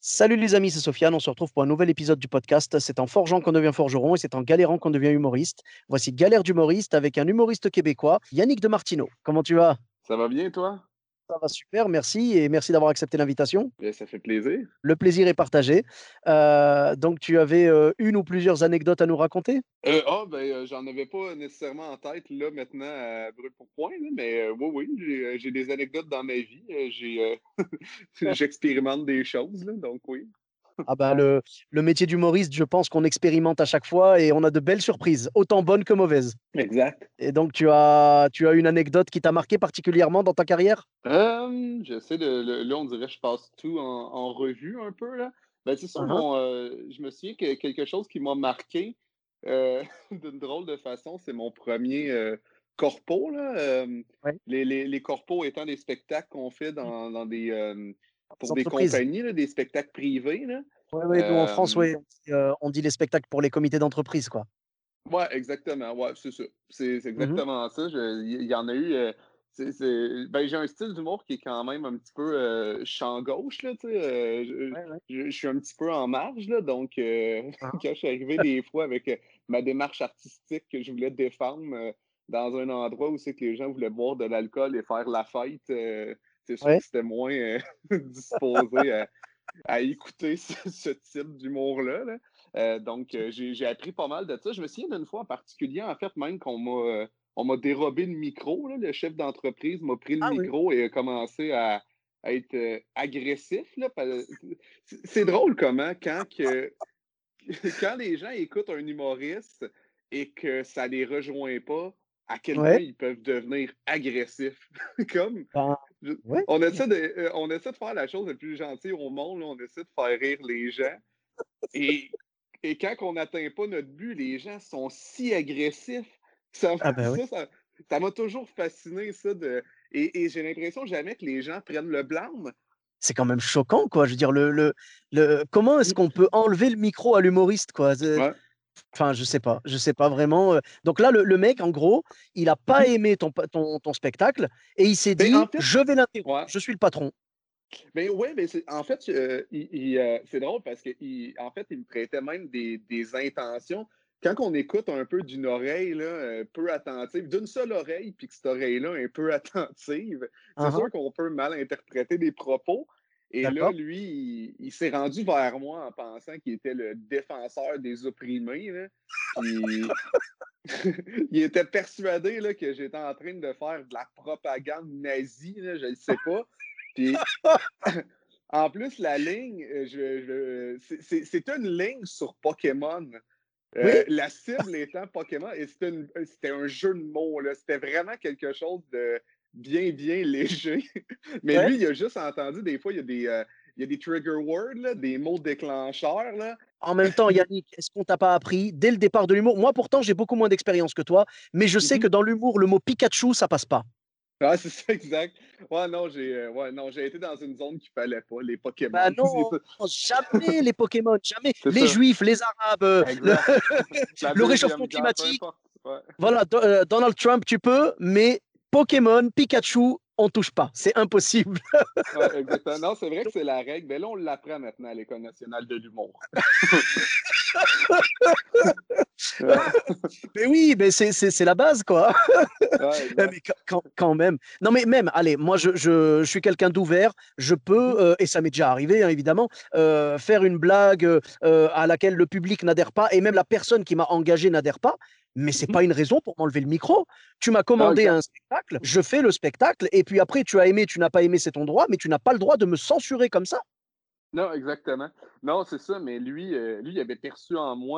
Salut les amis, c'est Sofiane. On se retrouve pour un nouvel épisode du podcast. C'est en forgeant qu'on devient forgeron et c'est en galérant qu'on devient humoriste. Voici Galère d'humoriste avec un humoriste québécois, Yannick de Martineau. Comment tu vas? Ça va bien, toi? Ça va super, merci et merci d'avoir accepté l'invitation. Bien, ça fait plaisir. Le plaisir est partagé. Donc tu avais une ou plusieurs anecdotes à nous raconter? J'en avais pas nécessairement en tête, là, maintenant, à brûle pour point, là, mais oui, oui, j'ai des anecdotes dans ma vie. J'expérimente des choses, là, donc oui. Ah bah le métier d'humoriste, je pense qu'on expérimente à chaque fois et on a de belles surprises, autant bonnes que mauvaises. Exact. Et donc tu as une anecdote qui t'a marqué particulièrement dans ta carrière? J'essaie là, on dirait que je passe tout en revue un peu, là. Ben, c'est sûr, Uhum. je me souviens que quelque chose qui m'a marqué euh, d'une drôle de façon, c'est mon premier corpo, là. Ouais. Les corpos étant des spectacles qu'on fait dans Les pour des entreprises. compagnies, là, des spectacles privés, là. Ouais, ouais, nous en France, Euh, ouais, on dit les spectacles pour les comités d'entreprise, quoi. Ouais, exactement. Ouais, c'est ça. C'est Mmh. exactement ça. Il y en a eu. Ben, j'ai un style d'humour qui est quand même un petit peu champ gauche, là, tu sais. Ouais, ouais. Je suis un petit peu en marge, là. Donc, Hein, quand je suis arrivé des fois avec ma démarche artistique que je voulais défendre dans un endroit où c'est que les gens voulaient boire de l'alcool et faire la fête, c'est sûr ouais. que c'était moins disposé à écouter ce type d'humour-là. Là. J'ai appris pas mal de ça. Je me souviens d'une fois en particulier, en fait, même on m'a dérobé le micro. Là. Le chef d'entreprise m'a pris le Ah oui. micro et a commencé à être agressif. Là. C'est drôle comment, quand les gens écoutent un humoriste et que ça les rejoint pas, à quel point Ouais. ils peuvent devenir agressifs. Comme Ben, je ouais. on essaie de faire la chose la plus gentille au monde, là, on essaie de faire rire les gens et quand on n'atteint pas notre but, les gens sont si agressifs. Ça Ah ben oui. ça m'a toujours fasciné ça de et j'ai l'impression jamais que les gens prennent le blâme. C'est quand même choquant, quoi. Je veux dire le comment est-ce qu'on peut enlever le micro à l'humoriste, quoi? C'est Ouais. enfin, je sais pas vraiment, donc là, le mec, en gros, il a pas Mmh. aimé ton spectacle et il s'est En dit: fait «Je vais l'interrompre, ouais. je suis le patron». Ouais, mais c'est en fait, c'est drôle parce en fait, il me prêtait même des intentions. Quand on écoute un peu d'une oreille, là, peu attentive, d'une seule oreille, puis que cette oreille-là un peu attentive, c'est Hein, sûr hein, qu'on peut mal interpréter des propos. Et là, d'accord. lui, il s'est rendu vers moi en pensant qu'il était le défenseur des opprimés, là. Puis il était persuadé là, que j'étais en train de faire de la propagande nazie, là, je ne sais pas. Puis en plus, la ligne, c'est une ligne sur Pokémon. Oui, La cible étant Pokémon, et c'était un jeu de mots. Là. C'était vraiment quelque chose de bien, bien léger. Mais ouais. lui, il a juste entendu, des fois, il y a des trigger words, là, des mots déclencheurs. Là. En même temps, Yannick, est-ce qu'on t'a pas appris dès le départ de l'humour? Moi, pourtant, j'ai beaucoup moins d'expérience que toi, mais je sais que dans l'humour, le mot Pikachu, ça passe pas. Ah, c'est ça, exact. Ouais, non, j'ai été dans une zone qu'il fallait pas, les Bah Pokémon. non, jamais les Pokémon, jamais. C'est Les ça, Juifs, les Arabes, exact. La le réchauffement deuxième guerre, peu climatique. importe. Ouais. Voilà, Donald Trump, tu peux, mais Pokémon, Pikachu, on touche pas. C'est impossible. Ouais, exactement. Non, c'est vrai que c'est la règle. Mais là, on l'apprend maintenant à l'École nationale de l'humour. Ouais, Mais oui, mais c'est la base, quoi. ouais, exact. Mais quand même. Non, mais même, allez, moi, je suis quelqu'un d'ouvert. Je Mhm, peux, et ça m'est déjà arrivé, hein, évidemment, faire une blague à laquelle le public n'adhère pas, et même la personne qui m'a engagé n'adhère pas. Mais c'est mhm. pas une raison pour m'enlever le micro. Tu m'as Non, commandé un exact. spectacle, je fais le spectacle, et puis après, tu as aimé, tu n'as pas aimé, c'est ton droit, mais tu n'as pas le droit de me censurer comme ça. Non, exactement. Non, c'est ça, mais lui, il avait perçu en moi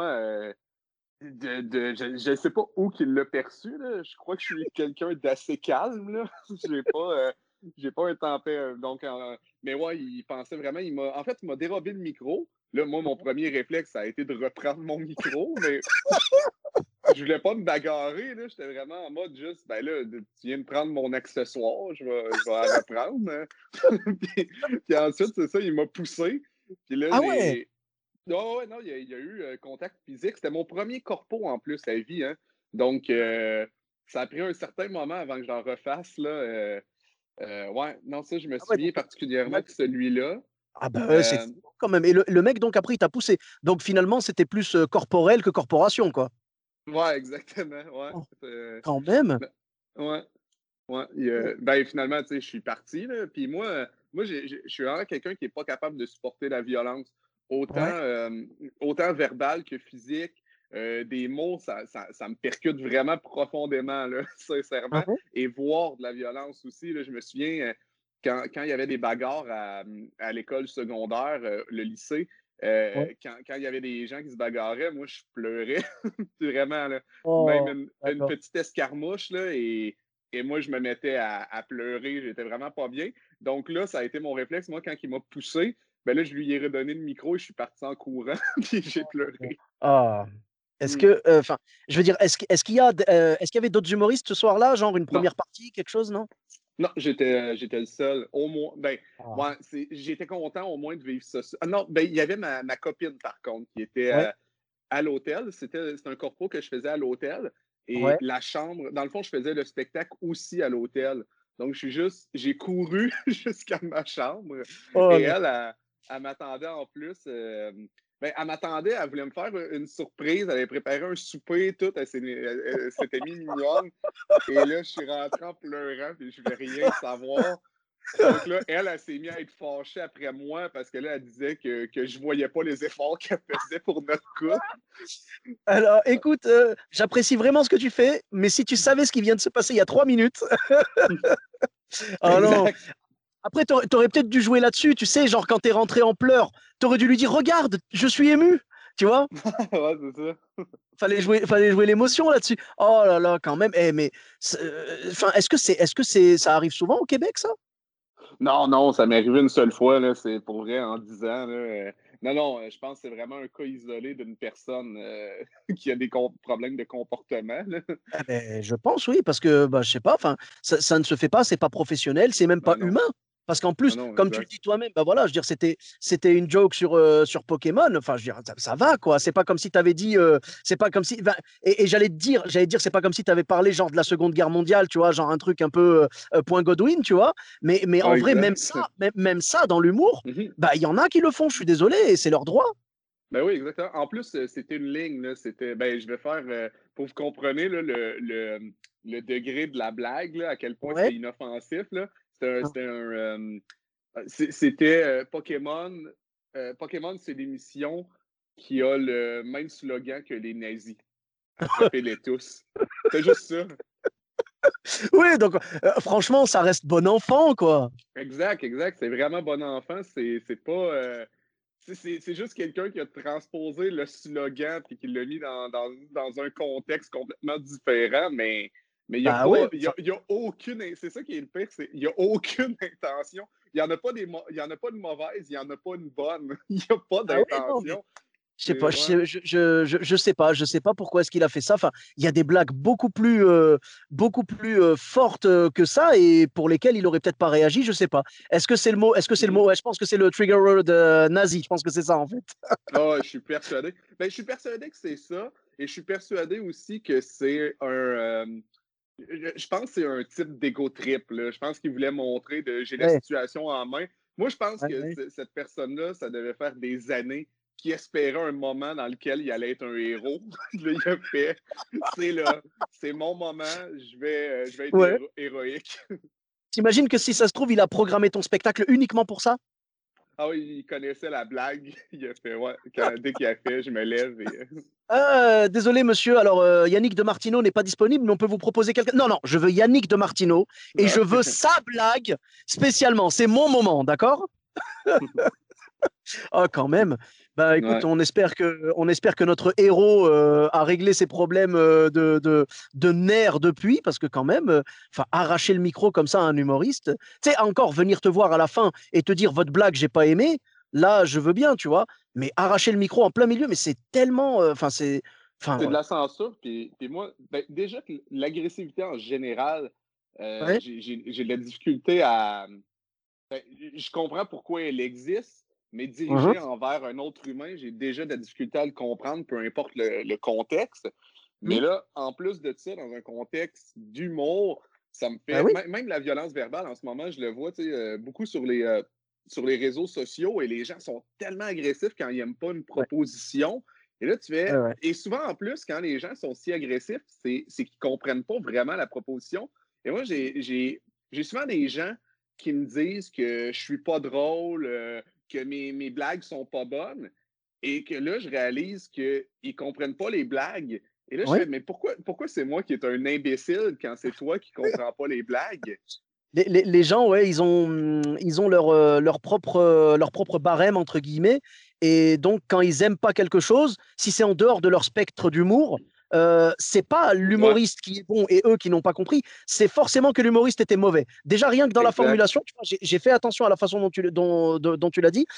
je ne sais pas où qu'il l'a perçu, là. Je crois que je suis quelqu'un d'assez calme, là. J'ai pas un tempère. Mais ouais, il pensait vraiment, en fait, il m'a dérobé le micro. Là, moi, mon premier réflexe, ça a été de reprendre mon micro, mais je voulais pas me bagarrer, là. J'étais vraiment en mode juste, ben là, tu viens de prendre mon accessoire, je vais la reprendre, hein. Puis ensuite, c'est ça, il m'a poussé. Puis là, Ah ouais, j'ai. Non, ouais, non, il y a eu contact physique. C'était mon premier corpo en plus à vie, hein. Donc, ça a pris un certain moment avant que j'en refasse, là. Ouais, non, ça, je me ah ouais, souviens donc particulièrement là, de celui-là. Ah bah ouais, c'est Euh, fou quand même. Et le mec, donc, après, il t'a poussé. Donc, finalement, c'était plus corporel que corporation, quoi. ouais, exactement. Ouais. Oh, quand même. Ben, ouais. Ouais, Oh, ben finalement, tu sais, je suis parti, là. Puis moi je suis vraiment quelqu'un qui n'est pas capable de supporter la violence, autant, ouais. autant verbale que physique. Des mots, ça me percute vraiment profondément, là, Ah sincèrement. ouais? Et voir de la violence aussi, là, je me souviens, quand il y avait des bagarres à l'école secondaire, le lycée, Ouais. quand il y avait des gens qui se bagarraient, moi, je pleurais, vraiment, là. Même Oh, une d'accord. petite escarmouche, là, et moi, je me mettais à pleurer. J'étais vraiment pas bien. Donc là, ça a été mon réflexe. Moi, quand il m'a poussé, ben là, je lui ai redonné le micro et je suis parti en courant. Puis j'ai pleuré. Ah. Est-ce Mm. que, enfin, je veux dire, est-ce qu'il y a, est-ce qu'il y avait d'autres humoristes ce soir-là, genre une Non, première partie, quelque chose, non? non, j'étais le seul. Au moins, ben, Ah. ouais, j'étais content au moins de vivre ça. Ah non, ben, il y avait ma copine, par contre, qui était Ouais, à l'hôtel. C'était un corpo que je faisais à l'hôtel. Et ouais. la chambre, dans le fond, je faisais le spectacle aussi à l'hôtel. Donc, j'ai couru jusqu'à ma chambre. Oh Et là. elle m'attendait en plus. Ben, elle m'attendait, elle voulait me faire une surprise. Elle avait préparé un souper, tout. Elle s'était mis mignonne. Et là, je suis rentré en pleurant, puis je voulais rien savoir. Donc là, elle s'est mise à être fâchée après moi parce que là, elle disait que je voyais pas les efforts qu'elle faisait pour notre couple. Alors, écoute, j'apprécie vraiment ce que tu fais, mais si tu savais ce qui vient de se passer il y a 3 minutes, ah non. Exact. Après, t'aurais peut-être dû jouer là-dessus, tu sais, genre quand t'es rentré en pleurs, t'aurais dû lui dire, regarde, je suis ému, tu vois? Ouais, c'est ça. Fallait jouer l'émotion là-dessus. Oh là là, quand même. Eh, mais, enfin, ça arrive souvent au Québec, ça? Non, non, ça m'est arrivé une seule fois, là, c'est pour vrai, en 10 ans. Là, non, non, je pense que c'est vraiment un cas isolé d'une personne qui a des problèmes de comportement. Là. Eh ben, je pense, oui, parce que, bah, je sais pas, enfin, ça ne se fait pas, c'est pas professionnel, c'est même pas Non, non, humain. Parce qu'en non, plus, non, comme tu le exact. dis toi-même, bah voilà, je veux dire, c'était une joke sur Pokémon. Enfin, je veux dire, ça va, quoi. C'est pas comme si tu avais dit, c'est pas comme si, enfin, et j'allais dire, c'est pas comme si tu avais parlé genre de la Seconde Guerre mondiale, tu vois, genre un truc un peu point Godwin, tu vois. Mais en Ouais, vrai, exact. même ça, dans l'humour, Mhm. bah, il y en a qui le font, je suis désolé, et c'est leur droit. Ben oui, exactement. En plus, c'était une ligne, là. C'était, ben, je vais faire, pour que vous compreniez là, le degré de la blague, là, à quel point Ouais. c'était inoffensif, là. C'était Pokémon. Pokémon, c'est l'émission qui a le même slogan que les nazis. Attrapez-les tous. C'est juste ça. Oui, donc, franchement, ça reste bon enfant, quoi. Exact, exact. C'est vraiment bon enfant. C'est pas. C'est juste quelqu'un qui a transposé le slogan et qui l'a mis dans un contexte complètement différent, mais il n'y a Bah ouais, pas. Il y a aucune. C'est ça qui est le pire, il n'y a aucune intention. Il n'y en a pas il y en a pas de mauvaise, il n'y en a pas une bonne. Il n'y a pas ah ouais, non, mais d'intention. je sais pas, Ouais. je sais pas pourquoi est-ce qu'il a fait ça. Enfin, il y a des blagues beaucoup plus fortes que ça et pour lesquelles il aurait peut-être pas réagi, je sais pas. Est-ce que c'est le Mhm. mot, ouais, je pense que c'est le trigger word nazi, je pense que c'est ça en fait. Ah, je suis persuadé. Ben, je suis persuadé que c'est ça. Et je suis persuadé aussi que c'est un. Je pense que c'est un type d'ego trip. Là. Je pense qu'il voulait montrer de j'ai la Ouais, situation en main. Moi, je pense ouais, que ouais. cette personne-là, ça devait faire des années qu'il espérait un moment dans lequel il allait être un héros. Là, il a fait, c'est là, c'est mon moment, je vais être Ouais. héroïque. T'imagines que si ça se trouve, il a programmé ton spectacle uniquement pour ça? Ah oui, il connaissait la blague. Il a fait, ouais, dès qu'il a fait, je me lève et. Désolé, monsieur. Alors, Yannick de Martino n'est pas disponible, mais on peut vous proposer quelqu'un. Non, non, je veux Yannick de Martino et je veux sa blague spécialement. C'est mon moment, d'accord? Ah, quand même. Bah, écoute, Ouais. on espère que notre héros a réglé ses problèmes de nerfs depuis, parce que quand même, enfin, arracher le micro comme ça à un humoriste, tu sais, encore venir te voir à la fin et te dire votre blague, j'ai pas aimé, là, je veux bien, tu vois, mais arracher le micro en plein milieu, mais c'est tellement, enfin, C'est de enfin, la censure. Puis moi, ben, déjà que l'agressivité en général, ouais, j'ai de la difficulté à. Ben, je comprends pourquoi elle existe, mais mhm, dirigée envers un autre humain, j'ai déjà de la difficulté à le comprendre, peu importe le contexte. Mais mhm, là, en plus de ça, dans un contexte d'humour, ça me bah fait. oui, Même la violence verbale, en ce moment, je le vois, tu sais, beaucoup sur sur les réseaux sociaux et les gens sont tellement agressifs quand ils n'aiment pas une Ouais, proposition. Et là, tu ouais, fais. ouais. Et souvent, en plus, quand les gens sont si agressifs, c'est qu'ils ne comprennent pas vraiment la proposition. Et moi, j'ai souvent des gens qui me disent que je suis pas drôle, que mes blagues sont pas bonnes. Et que là, je réalise qu'ils ne comprennent pas les blagues. Et là, je fais, Ouais. mais pourquoi c'est moi qui est un imbécile quand c'est toi qui ne comprends pas les blagues? Les gens, ouais, ils ont leur propre barème, entre guillemets. Et donc, quand ils aiment pas quelque chose, si c'est en dehors de leur spectre d'humour, c'est pas Ouais, l'humoriste qui est bon et eux qui n'ont pas compris, c'est forcément que l'humoriste était mauvais. Déjà, rien que dans la exact. formulation, tu vois, j'ai fait attention à la façon dont tu l'as dit.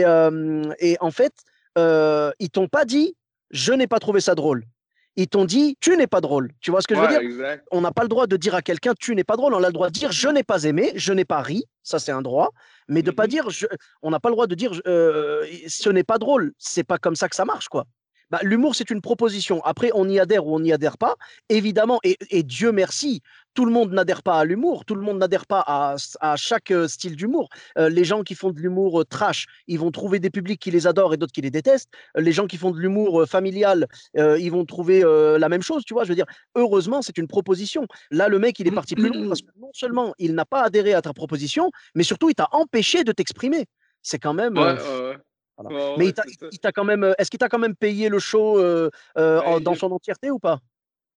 Et en fait, ils t'ont pas dit, je n'ai pas trouvé ça drôle. Ils t'ont dit, tu n'es pas drôle. Tu vois ce que je veux Ouais, dire? exact. On n'a pas le droit de dire à quelqu'un tu n'es pas drôle, on a le droit de dire je n'ai pas aimé, je n'ai pas ri, ça c'est un droit, mais de pas Mhm. dire on n'a pas le droit de dire ce n'est pas drôle, c'est pas comme ça que ça marche quoi. Bah, l'humour, c'est une proposition. Après, on y adhère ou on n'y adhère pas. Évidemment, et Dieu merci, tout le monde n'adhère pas à l'humour, tout le monde n'adhère pas à chaque style d'humour. Les gens qui font de l'humour trash, ils vont trouver des publics qui les adorent et d'autres qui les détestent. Les gens qui font de l'humour familial, ils vont trouver la même chose, tu vois. Je veux dire, heureusement, c'est une proposition. Là, le mec, il est parti plus loin parce que non seulement il n'a pas adhéré à ta proposition, mais surtout, il t'a empêché de t'exprimer. C'est quand même. Ouais, ouais, Voilà. ouais, ouais, Mais ouais, c'est ça. il t'a quand même, est-ce qu'il t'a quand même payé le show Ben, dans son entièreté ou pas?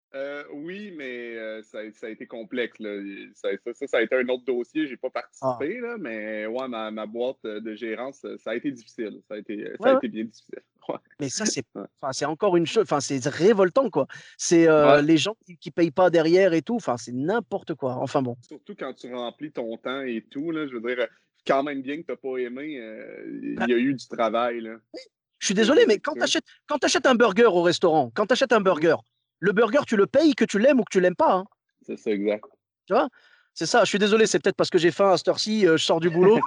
oui, mais ça a été complexe, là. Ça a été un autre dossier. J'ai pas Ah, participé, là, mais ouais, ma boîte de gérance, ça a été difficile. Ça ouais, a ouais. été bien difficile. Ouais. Mais ça, Ouais. enfin, c'est encore une chose, enfin, c'est révoltant, quoi. C'est Ouais. les gens qui payent pas derrière et tout, enfin, c'est n'importe quoi. Enfin bon. Surtout quand tu remplis ton temps et tout, là, je veux dire, quand même bien que tu n'as pas aimé, il y a eu du travail, là. Je suis désolé, mais Tu sais. quand t'achètes un burger au restaurant, quand tu achètes un Mhm. burger, le burger, tu le payes que tu l'aimes ou que tu l'aimes pas, hein, C'est ça, exact. tu vois? C'est ça. Je suis désolé, c'est peut-être parce que j'ai faim à cette heure-ci, je sors du boulot.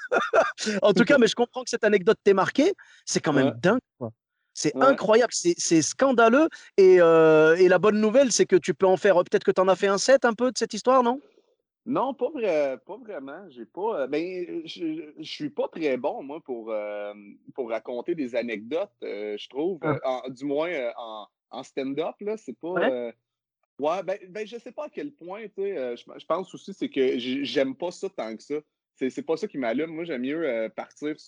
En tout cas, mais je comprends que cette anecdote t'ait marqué. C'est quand même Ouais, dingue, quoi. C'est ouais. incroyable, c'est scandaleux. Et la bonne nouvelle, c'est que tu peux en faire. Peut-être que tu en as fait un set un peu de cette histoire, non? Non, pas vraiment. J'ai pas. Ben, je suis pas très bon, moi, pour raconter des anecdotes, je trouve. Ah, Du moins en stand-up, là, c'est pas. ouais. Ouais, je sais pas à quel point, tu sais. Je pense aussi, c'est que j'aime pas ça tant que ça. C'est pas ça qui m'allume. Moi, j'aime mieux partir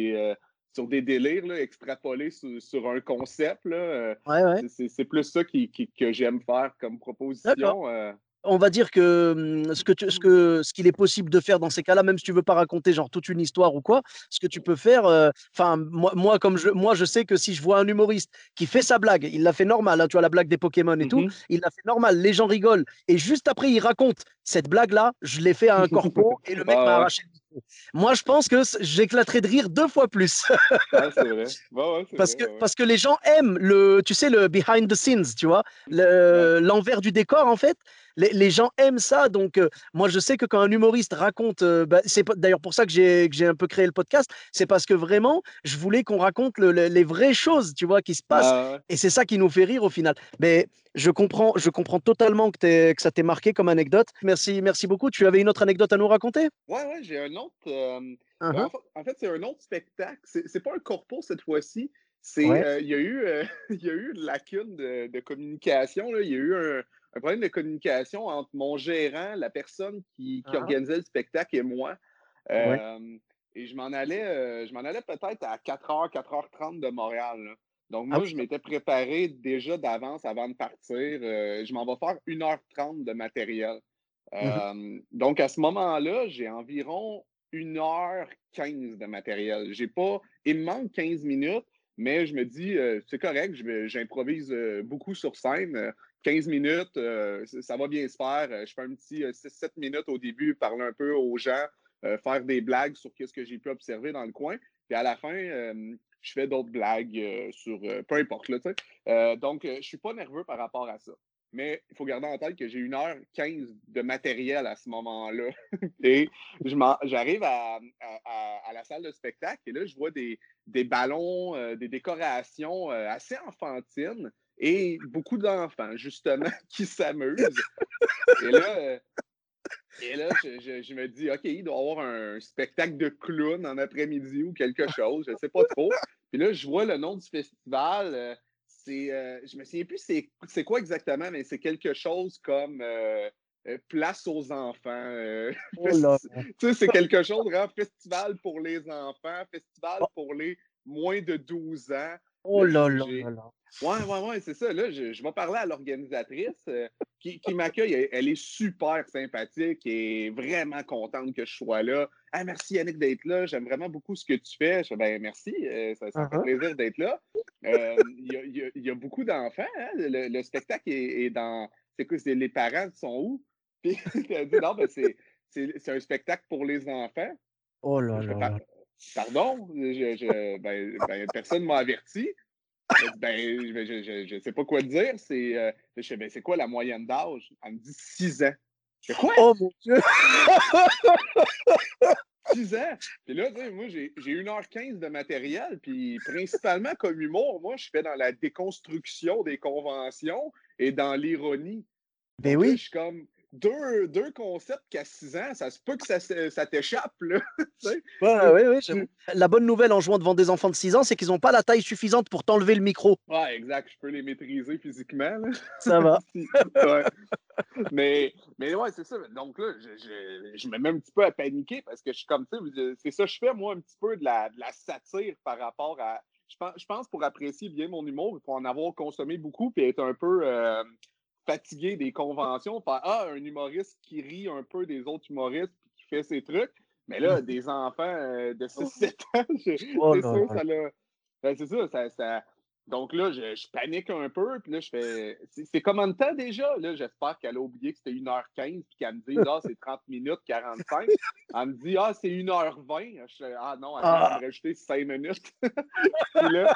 sur des délires, là, extrapoler sur un concept, là. Ouais, ouais. C'est plus ça que j'aime faire comme D'accord. proposition. On va dire que ce qu'il est possible de faire dans ces cas-là, même si tu veux pas raconter genre toute une histoire ou quoi, ce que tu peux faire, enfin moi je sais que si je vois un humoriste qui fait sa blague, il l'a fait normal, hein, tu vois la blague des Pokémon et tout, Mhm. il l'a fait normal, les gens rigolent et juste après il raconte cette blague-là, je l'ai fait à un corpo et le mec m'a Ah ouais. arraché le micro. Moi je pense que j'éclaterai de rire 2 fois plus. Ah, c'est vrai. Ouais, c'est vrai, ouais. Parce que les gens aiment tu sais, le behind the scenes, tu vois, Ouais. l'envers du décor, en fait. Les gens aiment ça. Donc, moi, je sais que quand un humoriste raconte, bah, d'ailleurs pour ça que j'ai un peu créé le podcast, c'est parce que vraiment, je voulais qu'on raconte les vraies choses, tu vois, qui se passent. Ah, ouais. Et c'est ça qui nous fait rire au final. Mais je comprends totalement que ça t'ait marqué comme anecdote. Merci, merci beaucoup. Tu avais une autre anecdote à nous raconter? Ouais, ouais, j'ai un autre. Uh-huh. En fait, c'est un autre spectacle. C'est pas un corpo cette fois-ci. C'est, Ouais. il y a eu, il y a eu une lacune de communication, là. Il y a eu un problème de communication entre mon gérant, la personne qui Uh-huh. organisait le spectacle et moi. Ouais. Et je m'en allais peut-être à 4h30 de Montréal, là. Donc, Ah moi, oui. je m'étais préparé déjà d'avance avant de partir. Je m'en vais faire 1h30 de matériel. Mhm. Donc, à ce moment-là, j'ai environ 1h15 de matériel. J'ai pas. Il me manque 15 minutes, mais je me dis, c'est correct, j'improvise beaucoup sur scène. 15 minutes, ça va bien se faire. Je fais un petit 6-7 minutes au début, parler un peu aux gens, faire des blagues sur ce que j'ai pu observer dans le coin. Puis à la fin, je fais d'autres blagues sur peu importe, là, tu sais. Donc, je suis pas nerveux par rapport à ça. Mais il faut garder en tête que j'ai 1h15 de matériel à ce moment-là. Et j'arrive à la salle de spectacle et là, je vois des ballons, des décorations assez enfantines et beaucoup d'enfants, justement, qui s'amusent. Et là, Et là, je me dis, OK, il doit y avoir un spectacle de clown en après-midi ou quelque chose, je ne sais pas trop. Puis là, je vois le nom du festival. Je me souviens plus c'est quoi exactement, mais c'est quelque chose comme Place aux enfants. Oh là là. Tu sais, c'est quelque chose, vraiment, festival pour les enfants, festival Oh, pour les moins de 12 ans. oh Là, là là là là. ouais, c'est ça. Là, je vais parler à l'organisatrice qui m'accueille. Elle est super sympathique et vraiment contente que je sois là. Ah, merci Yannick d'être là. J'aime vraiment beaucoup ce que tu fais. Je fais, ben, merci. Ça me fait Uh-huh. plaisir d'être là. Il y a beaucoup d'enfants. Hein? Le spectacle est dans. C'est quoi? Les parents sont où? Puis elle dit non, ben, c'est un spectacle pour les enfants. Oh là Je fais, là là. pardon? Personne ne m'a averti. Elle dit, ben, je sais pas quoi te dire. Je sais, ben, c'est quoi la moyenne d'âge? Elle me dit 6 ans. Je fais quoi? Oh mon Dieu. 6 ans? Puis là, tu sais, moi, j'ai 1h15 de matériel, puis principalement comme humour, moi, je fais dans la déconstruction des conventions et dans l'ironie. Ben Donc là, je oui. suis comme deux concepts qu'à 6 ans, ça se peut que ça t'échappe, là. Tu sais? Ouais, Tu- ouais, ouais, j'avoue. tu- La bonne nouvelle en jouant devant des enfants de 6 ans, c'est qu'ils n'ont pas la taille suffisante pour t'enlever le micro. Ouais, exact, je peux les maîtriser physiquement, là. Ça va. Ouais. Mais ouais, c'est ça. Donc là, je me mets un petit peu à paniquer parce que je suis comme, tu sais, c'est ça, je fais moi un petit peu de la satire par rapport à. Je pense pour apprécier bien mon humour, pour en avoir consommé beaucoup, puis être un peu fatigué des conventions, faire ah, un humoriste qui rit un peu des autres humoristes puis qui fait ses trucs. Mais là, des enfants de 6-7 ans, Oh c'est là sûr, là. ça l'a. Ben, c'est ça. Donc là, je panique un peu, puis là, je fais. C'est combien de temps déjà? Là, j'espère qu'elle a oublié que c'était 1h15, puis qu'elle me dise, ah, c'est 30 minutes, 45. Elle me dit, ah, c'est 1h20. Je fais, ah non, elle vient de Ah, me rajouter 5 minutes. puis là,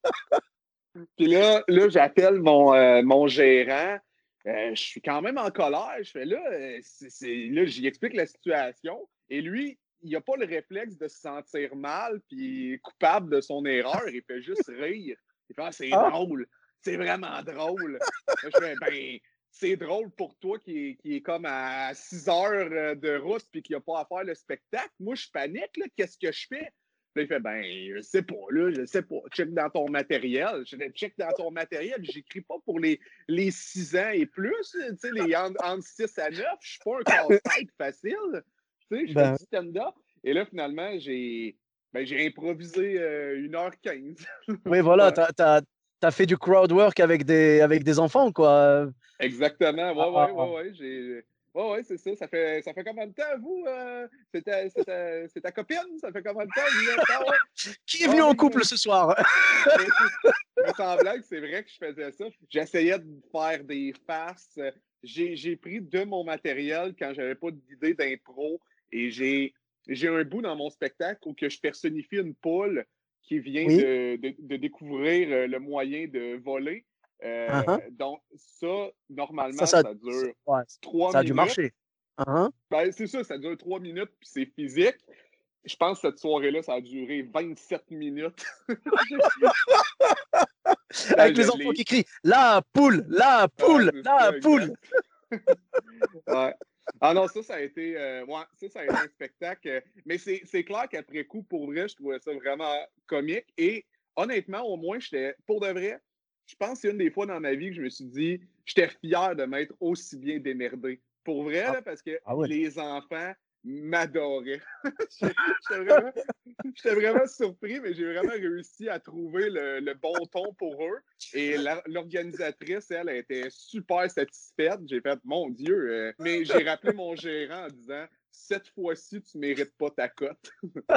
là j'appelle mon gérant. Je suis quand même en colère. Je fais là, là, j'y explique la situation. Et lui, il n'a pas le réflexe de se sentir mal puis coupable de son erreur. Il fait juste rire. Il fait ah, c'est ah. drôle. C'est vraiment drôle. Là, je fais ben, c'est drôle pour toi qui est comme à 6 heures de route puis qui n'a pas à faire le spectacle. Moi, je panique. Là. Qu'est-ce que je fais? Là, il fait, ben, je sais pas, là, je sais pas. Check dans ton matériel. Je fais, check dans ton matériel. J'écris pas pour les 6 ans et plus, tu sais, les entre 6 à 9. Je suis pas un casse-tête facile. Tu sais, je fais Ben, du stand-up. Et là, finalement, j'ai improvisé 1h15. oui, voilà, Ouais. t'as fait du crowd work avec des enfants, quoi. Exactement. Ah. Ouais, c'est ça. Ça fait combien de temps, vous? C'est ta copine? Ça fait combien de temps? Vous êtes... Ah ouais. Qui est venu Ah en oui, couple ce soir? mais sans blague, c'est vrai que je faisais ça. J'essayais de faire des farces. J'ai pris de mon matériel quand j'avais pas d'idée d'impro et j'ai un bout dans mon spectacle où que je personnifie une poule qui vient Oui. de découvrir le moyen de voler. Hein. Donc, ça, Ça, normalement, ça, ça dure ouais, 3 ça a dû minutes. marcher. Hein. Ben, c'est ça dure 3 minutes, puis c'est physique. Je pense que cette soirée-là, ça a duré 27 minutes. Ben, Avec je les enfants l'ai. qui crient la poule, la Ah, poule, c'est la ça, poule. exact. Ouais. Ah non, ça a été un spectacle. Mais c'est clair qu'après coup, pour vrai, je trouvais ça vraiment comique. Et honnêtement, au moins, pour de vrai, je pense que c'est une des fois dans ma vie que je me suis dit, j'étais fier de m'être aussi bien démerdé. Pour vrai, Ah, là, parce que ah ouais. les enfants m'adoraient. J'étais vraiment, j'étais vraiment surpris, mais j'ai vraiment réussi à trouver le bon ton pour eux. Et l'organisatrice, elle, était super satisfaite. J'ai fait, mon Dieu. Mais j'ai rappelé mon gérant en disant, cette fois-ci, tu ne mérites pas ta cote.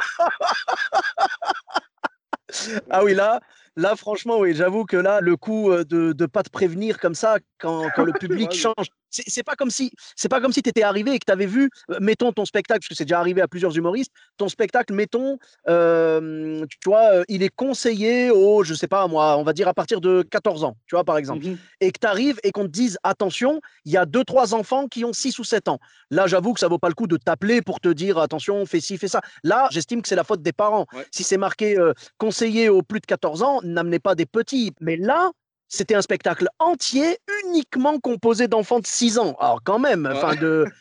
Ah oui, là, franchement, oui, j'avoue que là, le coup de ne pas te prévenir comme ça quand le public Ouais, change, c'est pas comme si tu étais arrivé et que tu avais vu, mettons ton spectacle, parce que c'est déjà arrivé à plusieurs humoristes, ton spectacle, mettons, tu vois, il est conseillé aux, je sais pas moi, on va dire à partir de 14 ans, tu vois, par exemple, mm-hmm. et que tu arrives et qu'on te dise, attention, il y a deux, trois enfants qui ont 6 ou 7 ans. Là, j'avoue que ça vaut pas le coup de t'appeler pour te dire, attention, fais ci, fais ça. Là, j'estime que c'est la faute des parents. Ouais. Si c'est marqué conseiller aux plus de 14 ans, n'amenez pas des petits. Mais là, c'était un spectacle entier uniquement composé d'enfants de 6 ans. Alors quand même, Ouais. enfin de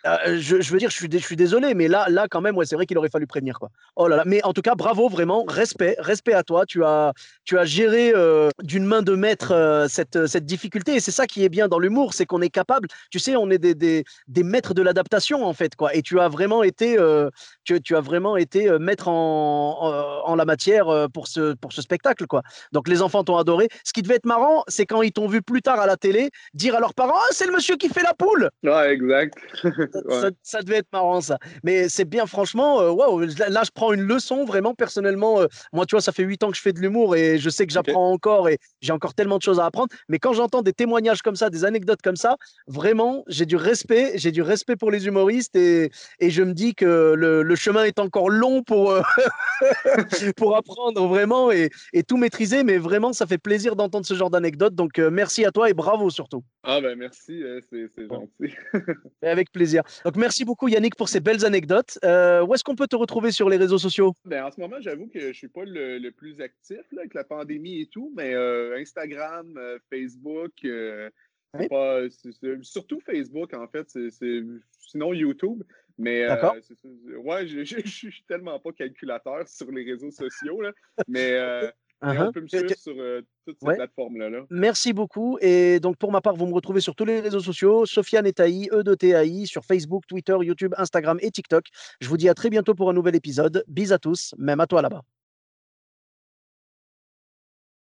Je veux dire, je suis désolé, mais là, quand même, ouais, c'est vrai qu'il aurait fallu prévenir, quoi. Oh là là. Mais en tout cas, bravo, vraiment, respect à toi. Tu as géré d'une main de maître cette difficulté. Et c'est ça qui est bien dans l'humour, c'est qu'on est capable, tu sais, on est des maîtres de l'adaptation, en fait, quoi. Et tu as vraiment été maître en la matière pour ce spectacle, quoi. Donc les enfants t'ont adoré. Ce qui devait être marrant, c'est quand ils t'ont vu plus tard à la télé dire à leurs parents, ah, c'est le monsieur qui fait la poule. Ouais, exact. Ouais. Ça devait être marrant, ça. Mais c'est bien, franchement, waouh, là, je prends une leçon, vraiment, personnellement. Moi, tu vois, ça fait 8 ans que je fais de l'humour et je sais que OK. j'apprends encore et j'ai encore tellement de choses à apprendre. Mais quand j'entends des témoignages comme ça, des anecdotes comme ça, vraiment, j'ai du respect pour les humoristes et je me dis que le chemin est encore long pour apprendre vraiment et tout maîtriser. Mais vraiment, ça fait plaisir d'entendre ce genre d'anecdotes. Donc, merci à toi et bravo surtout. Ah ben merci, c'est Bon. gentil. Avec plaisir. Donc, merci beaucoup, Yannick, pour ces belles anecdotes. Où est-ce qu'on peut te retrouver sur les réseaux sociaux? Ben, en ce moment, j'avoue que je suis pas le plus actif là, avec la pandémie et tout, mais Instagram, Facebook, c'est Oui, pas. Surtout Facebook, en fait. Sinon YouTube. Mais d'accord. ouais, je suis tellement pas calculateur sur les réseaux sociaux, là, mais, euh, mais on Uhum. peut me suivre sur toutes ces Ouais. plateformes-là. Là. Merci beaucoup. Et donc, pour ma part, vous me retrouvez sur tous les réseaux sociaux, Sofiane Etaï, E de TAI, sur Facebook, Twitter, YouTube, Instagram et TikTok. Je vous dis à très bientôt pour un nouvel épisode. Bis à tous, même à toi là-bas.